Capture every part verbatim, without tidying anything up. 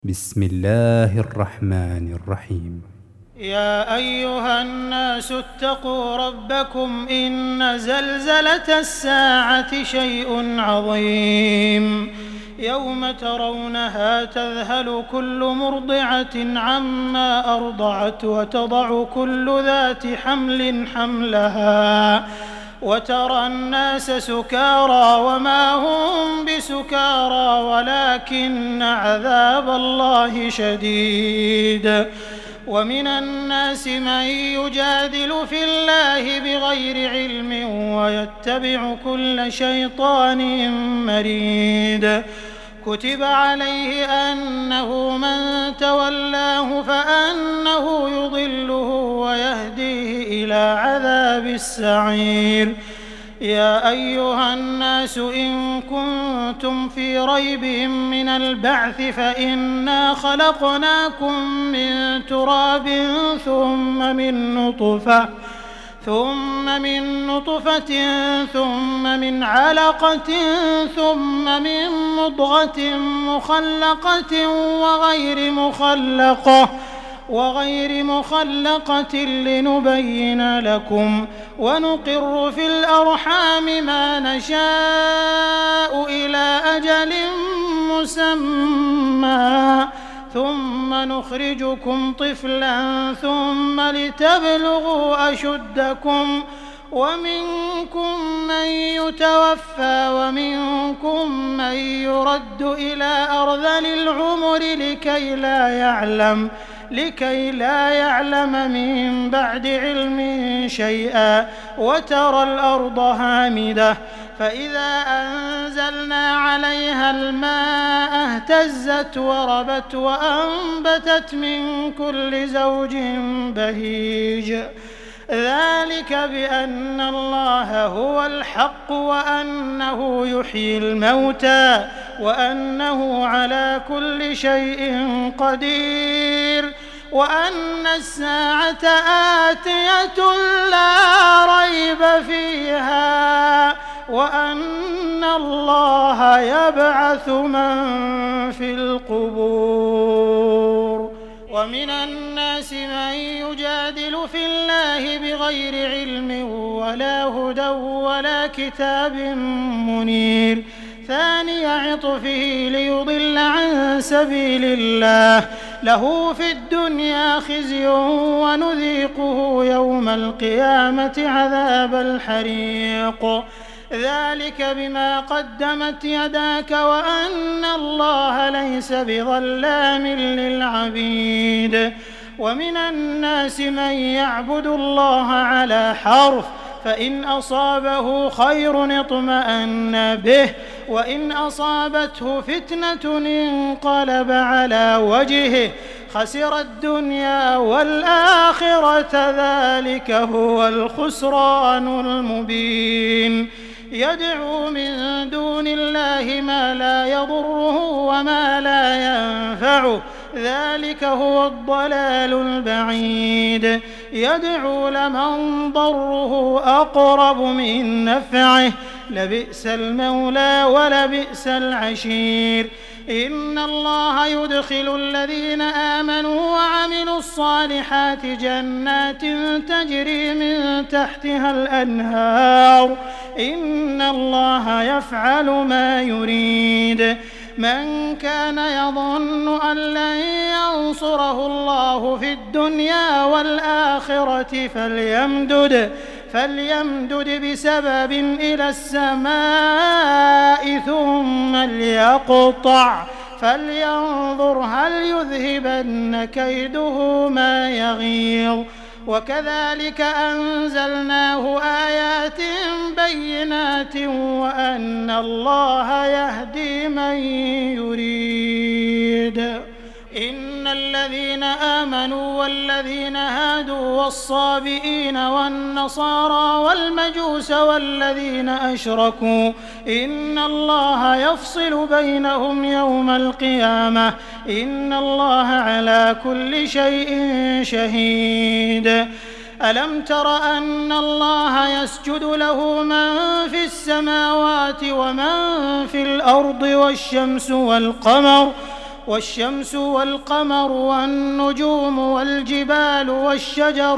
بسم الله الرحمن الرحيم. يا أيها الناس اتقوا ربكم إن زلزلة الساعة شيء عظيم يوم ترونها تذهل كل مرضعة عما أرضعت وتضع كل ذات حمل حملها وترى الناس سكارى وما هم بسكارى ولكن عذاب الله شديد. ومن الناس من يجادل في الله بغير علم ويتبع كل شيطان مريد. كتب عليه أنه من تولاه فأنه يضله ويهديه إلى عذاب السعير. يا أيها الناس إن كنتم في ريب من البعث فإنا خلقناكم من تراب ثم من نطفة ثم من نطفة ثم من علقة ثم من مضغة مخلقة وغير مخلقة وغير مخلقة لنبين لكم ونقر في الأرحام ما نشاء إلى أجل مسمى ثم نخرجكم طفلا ثم لتبلغوا أشدكم ومنكم من يتوفى ومنكم من يرد إلى أرذل العمر لكي لا يعلم لكي لا يعلم من بعد علم شيئا وترى الأرض هامدة فإذا أنزلنا عليها الماء اهتزت وربت وأنبتت من كل زوج بهيج. ذلك بأن الله هو الحق وأنه يحيي الموتى وأنه على كل شيء قدير وأن الساعة آتية لا ريب فيها وأن الله يبعث من في القبور. ومن الناس من يجادل في الله بغير علم ولا هدى ولا كتاب منير. ثاني عطفه ليضل عن سبيل الله له في الدنيا خزي ونذيقه يوم القيامة عذاب الحريق. ذلك بما قدمت يداك وأن الله ليس بظلام للعبيد. ومن الناس من يعبد الله على حرف فإن أصابه خير اطمأن به وإن أصابته فتنة انقلب على وجهه خسر الدنيا والآخرة ذلك هو الخسران المبين. يدعو من دون الله ما لا يضره وما لا ينفعه ذلك هو الضلال البعيد. يدعو لمن ضره أقرب من نفعه لبئس المولى ولبئس العشير. إن الله يدخل الذين آمنوا وعملوا الصالحات جنات تجري من تحتها الأنهار إن الله يفعل ما يريد. من كان يظن أن لن ينصره الله في الدنيا والآخرة فليمدد فليمدد بسبب إلى السماء ثم ليقطع فلينظر هل يذهبن كيده ما يغيظ. وكذلك أنزلناه آيات بينات وأن الله يهدي من يريد. إن الذين آمنوا والذين هادوا والصابئين والنصارى والمجوس والذين أشركوا إن الله يفصل بينهم يوم القيامة إن الله على كل شيء شهيد. ألم تر أن الله يسجد له من في السماوات ومن في الأرض والشمس والقمر والشمس والقمر والنجوم والجبال والشجر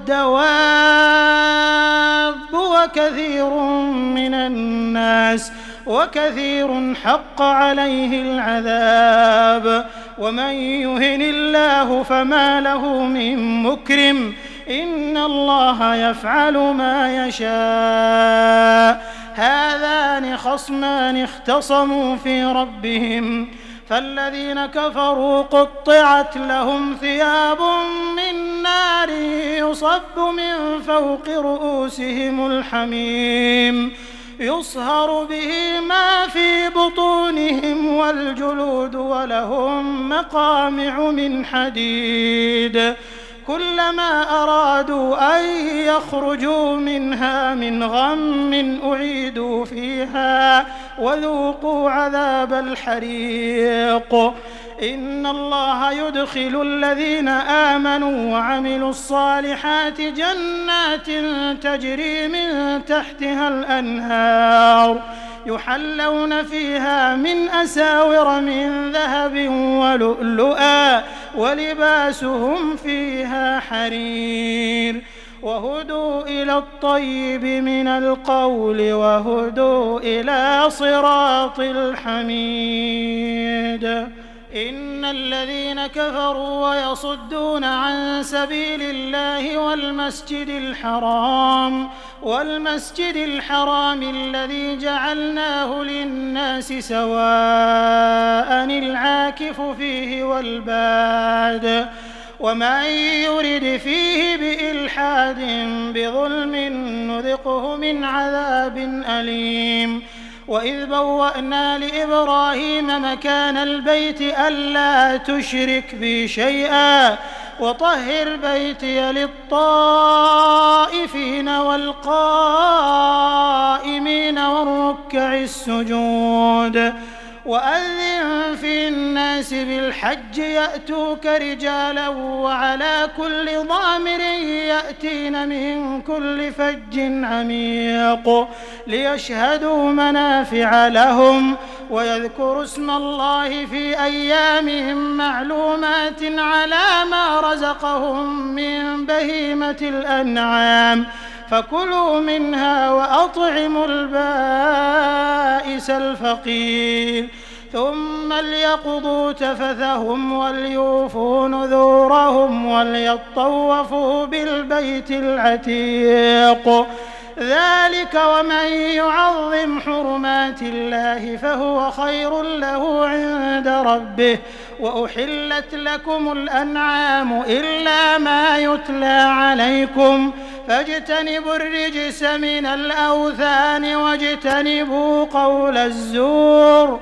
والدواب وكثير من الناس وكثير حق عليه العذاب ومن يهن الله فما له من مكرم إن الله يفعل ما يشاء هذان خصمان اختصموا في ربهم فالذين كفروا قطعت لهم ثياب من نار يصب من فوق رؤوسهم الحميم يصهر به ما في بطونهم والجلود ولهم مقامع من حديد كلما أرادوا أن يخرجوا منها من غم أعيدوا فيها وذوقوا عذاب الحريق إن الله يدخل الذين آمنوا وعملوا الصالحات جنات تجري من تحتها الأنهار يحلون فيها من أساور من ذهب ولؤلؤا ولباسهم فيها حرير وهدوا إلى الطيب من القول وهدوا إلى صراط الحميد إن الذين كفروا ويصدون عن سبيل الله والمسجد الحرام والمسجد الحرام الذي جعلناه للناس سواء العاكف فيه والباد ومن يرد فيه بإلحاد بظلم نذقه من عذاب أليم وإذ بوأنا لإبراهيم مكان البيت ألا تشرك بي شيئا وطهر بيتي للطائفين والقائمين والركع السجود وأذن في الناس بالحج يأتوك رجالا وعلى كل ضامر يأتين من كل فج عميق ليشهدوا منافع لهم ويذكروا اسم الله في أيام معلومات على ما رزقهم من بهيمة الأنعام فكلوا منها وأطعموا البائس الفقير ثم ليقضوا تفثهم وليوفوا نذورهم وليطوفوا بالبيت العتيق ذلك ومن يعظم حرمات الله فهو خير له عند ربه وأحلت لكم الأنعام إلا ما يتلى عليكم فاجتنبوا الرجس من الأوثان واجتنبوا قول الزور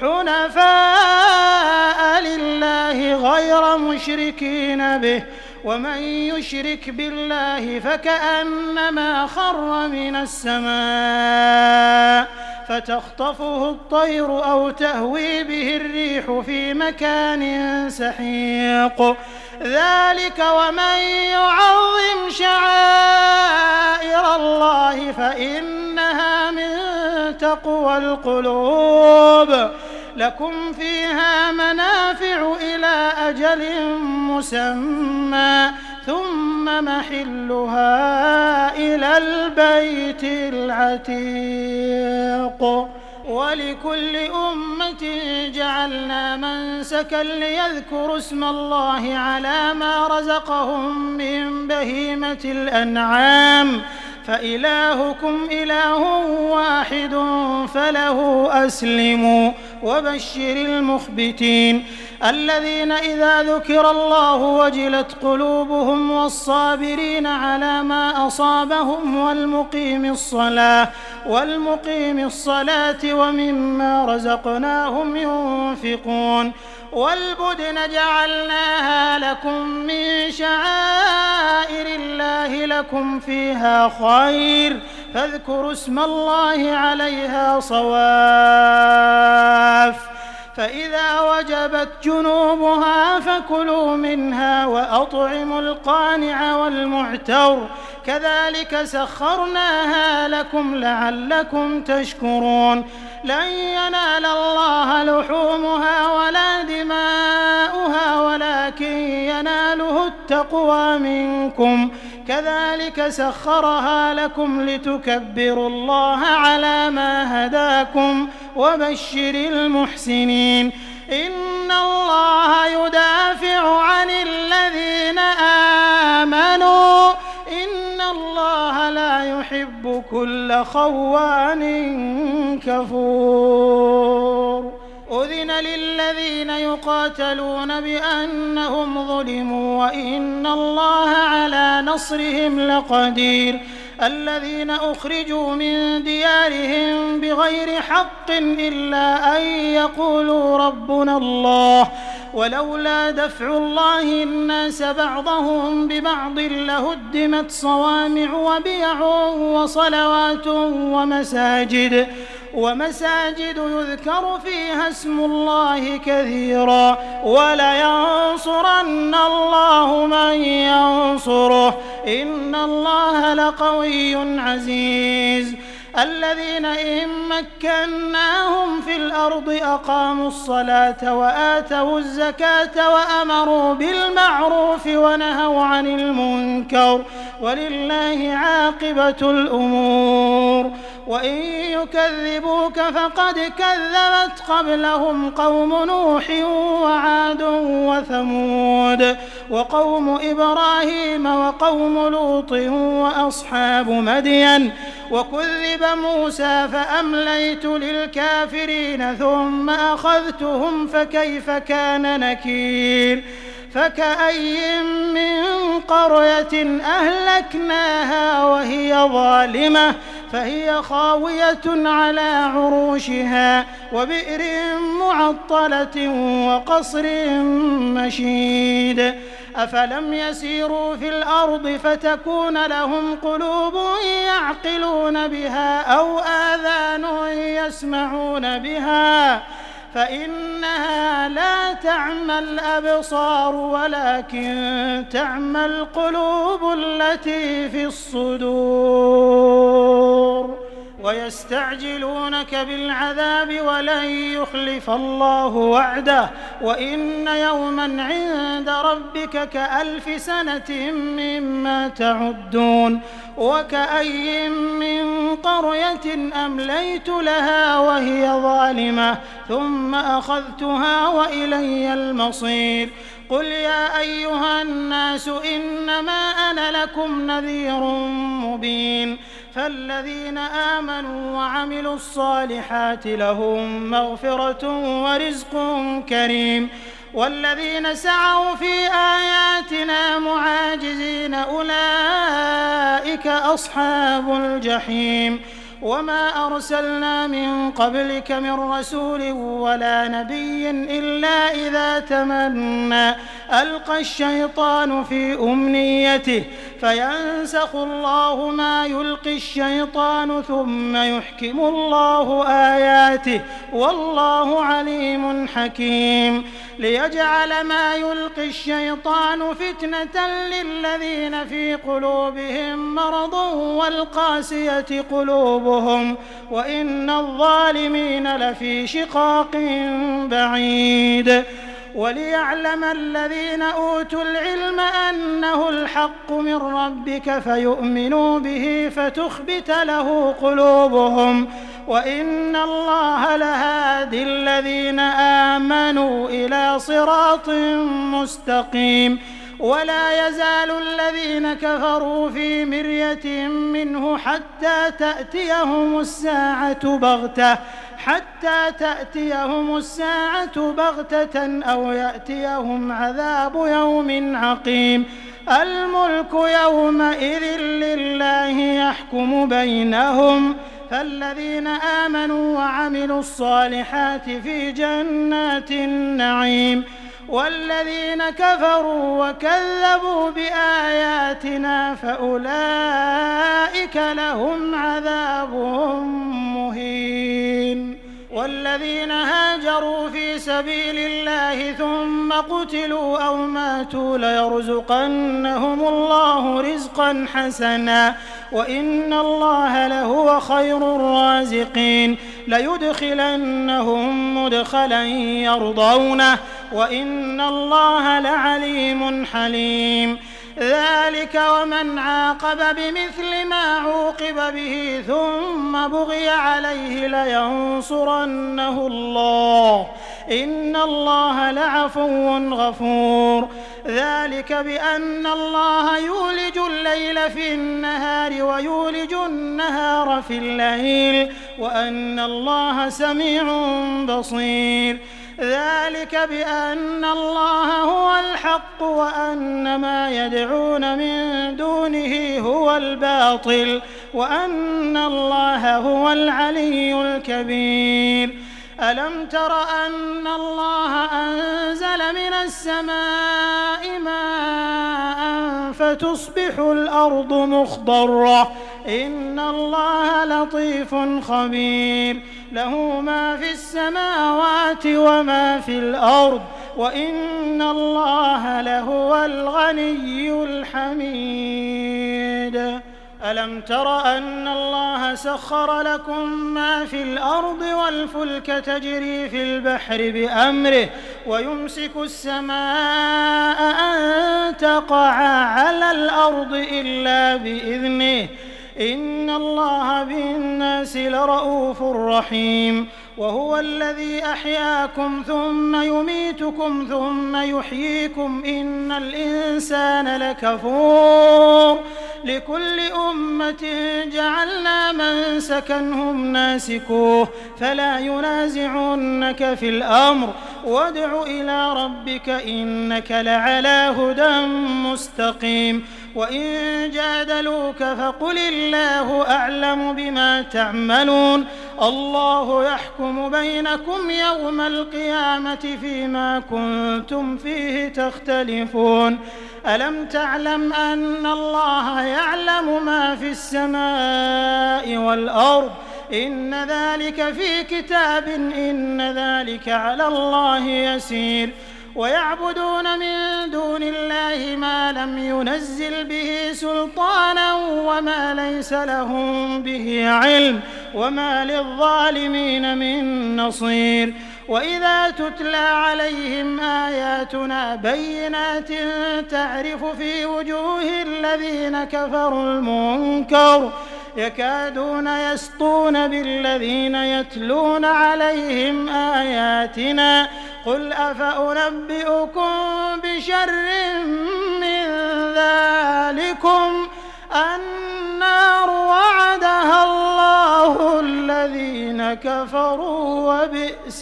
حنفاء لله غير مشركين به ومن يشرك بالله فكأنما خر من السماء فتخطفه الطير أو تهوي به الريح في مكان سحيق ذلك ومن يعظم شعائر الله فإنها من تقوى القلوب لكم فيها منافع إلى أجل مسمى ثم محلها إلى البيت العتيق ولكل أمة جعلنا منسكا ليذكروا اسم الله على ما رزقهم من بهيمة الأنعام فإلهكم إله واحد فله أسلموا وبشر المخبتين الذين إذا ذكر الله وجلت قلوبهم والصابرين على ما أصابهم والمقيم الصلاة والمقيم الصلاة ومما رزقناهم ينفقون والبدن جعلناها لكم من شعائر الله لكم فيها خير فاذكروا اسم الله عليها صواف فإذا وجبت جنوبها فكلوا منها وأطعموا القانع والمعتر كذلك سخرناها لكم لعلكم تشكرون لن ينال الله لحومها ولا دماؤها ولكن يناله التقوى منكم كذلك سخرها لكم لتكبروا الله على ما هداكم وبشر المحسنين إن الله يدافع عن الذين آمنوا إن الله لا يحب كل خوان كفور أذن للذين يقاتلون بأنهم ظلموا وإن الله على نصرهم لقدير الذين أخرجوا من ديارهم بغير حق إلا أن يقولوا ربنا الله ولولا دفع الله الناس بعضهم ببعض لهدمت صوامع وبيع وصلوات ومساجد ومساجد يذكر فيها اسم الله كثيرا ولينصرن الله من ينصره إن الله لقوي عزيز الذين إن مكناهم في الأرض أقاموا الصلاة وآتوا الزكاة وأمروا بالمعروف ونهوا عن المنكر ولله عاقبة الأمور وإن يكذبوك فقد كذبت قبلهم قوم نوح وعاد وثمود وقوم إبراهيم وقوم لوط وأصحاب مدين وكذب موسى فأمليت للكافرين ثم أخذتهم فكيف كان نكير فكأي من قرية أهلكناها وهي ظالمة فهي خاوية على عروشها وبئر معطلة وقصر مشيد أفلم يسيروا في الأرض فتكون لهم قلوب يعقلون بها أو آذان يسمعون بها فإنها لا تعمى الأبصار ولكن تعمى القلوب التي في الصدور ويستعجلونك بالعذاب ولن يخلف الله وعده وإن يوما عند ربك كألف سنة مما تعدون وكأي من قرية أمليت لها وهي ظالمة ثم أخذتها وإلي المصير قل يا أيها الناس إنما أنا لكم نذير مبين فالذين آمنوا وعملوا الصالحات لهم مغفرة ورزق كريم والذين سعوا في آياتنا معاجزين أولئك أصحاب الجحيم وما أرسلنا من قبلك من رسول ولا نبي إلا إذا تمنى ألقى الشيطان في أمنيته فينسخ الله ما يلقي الشيطان ثم يحكم الله آياته والله عليم حكيم ليجعل ما يلقي الشيطان فتنة للذين في قلوبهم مرض والقاسية قلوبهم وإن الظالمين لفي شقاق بعيد وليعلم الذين أوتوا العلم أنه الحق من ربك فيؤمنوا به فتخبت له قلوبهم وإن الله لهادي الذين آمنوا إلى صراط مستقيم ولا يزال الذين كفروا في مرية منه حتى تأتيهم الساعة بغتة حتى تأتيهم الساعة بغتة أو يأتيهم عذاب يوم عقيم الملك يومئذ لله يحكم بينهم فالذين آمنوا وعملوا الصالحات في جنات النعيم والذين كفروا وكذبوا بآياتنا فأولئك لهم عذاب مهين والذين هاجروا في سبيل الله ثم قتلوا أو ماتوا ليرزقنهم الله رزقا حسنا وإن الله لهو خير الرازقين ليدخلنهم مدخلا يرضونه وإن الله لعليم حليم ذلك ومن عاقب بمثل ما عوقب به ثم بغي عليه لينصرنه الله إن الله لعفو غفور ذلك بأن الله يولج الليل في النهار ويولج النهار في الليل وأن الله سميع بصير ذلك بأن الله هو الحق وأن ما يدعون من دونه هو الباطل وأن الله هو العلي الكبير ألم تر أن الله أنزل من السماء ماء فتصبح الأرض مخضرة إن الله لطيف خبير له ما في السماوات وما في الأرض وإن الله لهو الغني الحميد ألم تر أن الله سخر لكم ما في الأرض والفلك تجري في البحر بأمره ويمسك السماء أن تقع على الأرض إلا بإذنه إن الله بالناس لرؤوف رحيم وهو الذي أحياكم ثم يميتكم ثم يحييكم إن الإنسان لكفور لكل أمة جعلنا منسكا هم ناسكوه فلا ينازعنك في الأمر وادع إلى ربك إنك لعلى هدى مستقيم وإن جادلوك فقل الله أعلم بما تعملون الله يحكم بينكم يوم القيامة فيما كنتم فيه تختلفون ألم تعلم أن الله يعلم ما في السماء والأرض إن ذلك في كتاب إن ذلك على الله يسير ويعبدون من دون الله ما لم ينزل به سلطانا وما ليس لهم به علم وما للظالمين من نصير وإذا تتلى عليهم آياتنا بينات تعرف في وجوه الذين كفروا المنكر يكادون يسطون بالذين يتلون عليهم آياتنا قل أفأنبئكم بشر من ذلكم النار وعدها الله الذين كفروا وبئس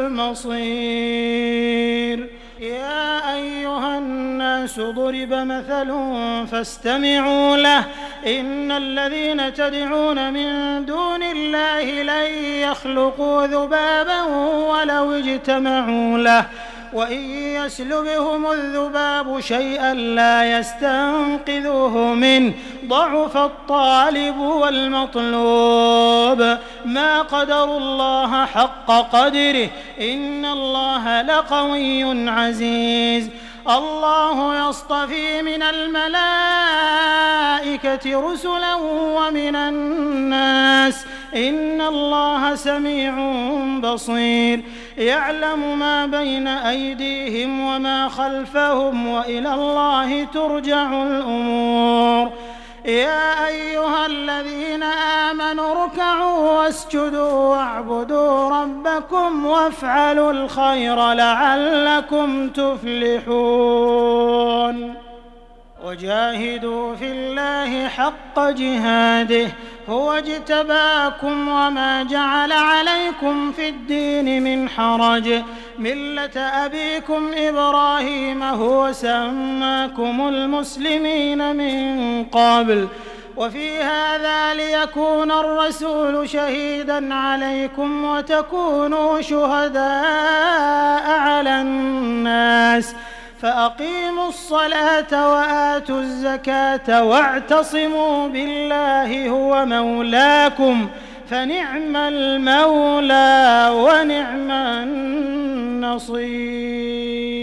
المصير يا أيها الناس ضرب مثل فاستمعوا له إن الذين تدعون من دون الله لن يخلقوا ذبابا ولو اجتمعوا له وإن يسلبهم الذباب شيئا لا يستنقذوه منه ضعف الطالب والمطلوب ما قدروا الله حق قدره إن الله لقوي عزيز الله يصطفي من الملائكة رسلا ومن الناس إن الله سميع بصير يعلم ما بين أيديهم وما خلفهم وإلى الله ترجع الأمور يا أيها الذين آمنوا اركعوا واسجدوا واعبدوا ربكم وافعلوا الخير لعلكم تفلحون وجاهدوا في الله حق جهاده هو اجتباكم وما جعل عليكم في الدين من حرج ملة أبيكم إبراهيم هو سماكم المسلمين من قبل وفي هذا ليكون الرسول شهيدا عليكم وتكونوا شهداء على الناس فأقيموا الصلاة وآتوا الزكاة واعتصموا بالله هو مولاكم فنعم المولى ونعم النصير.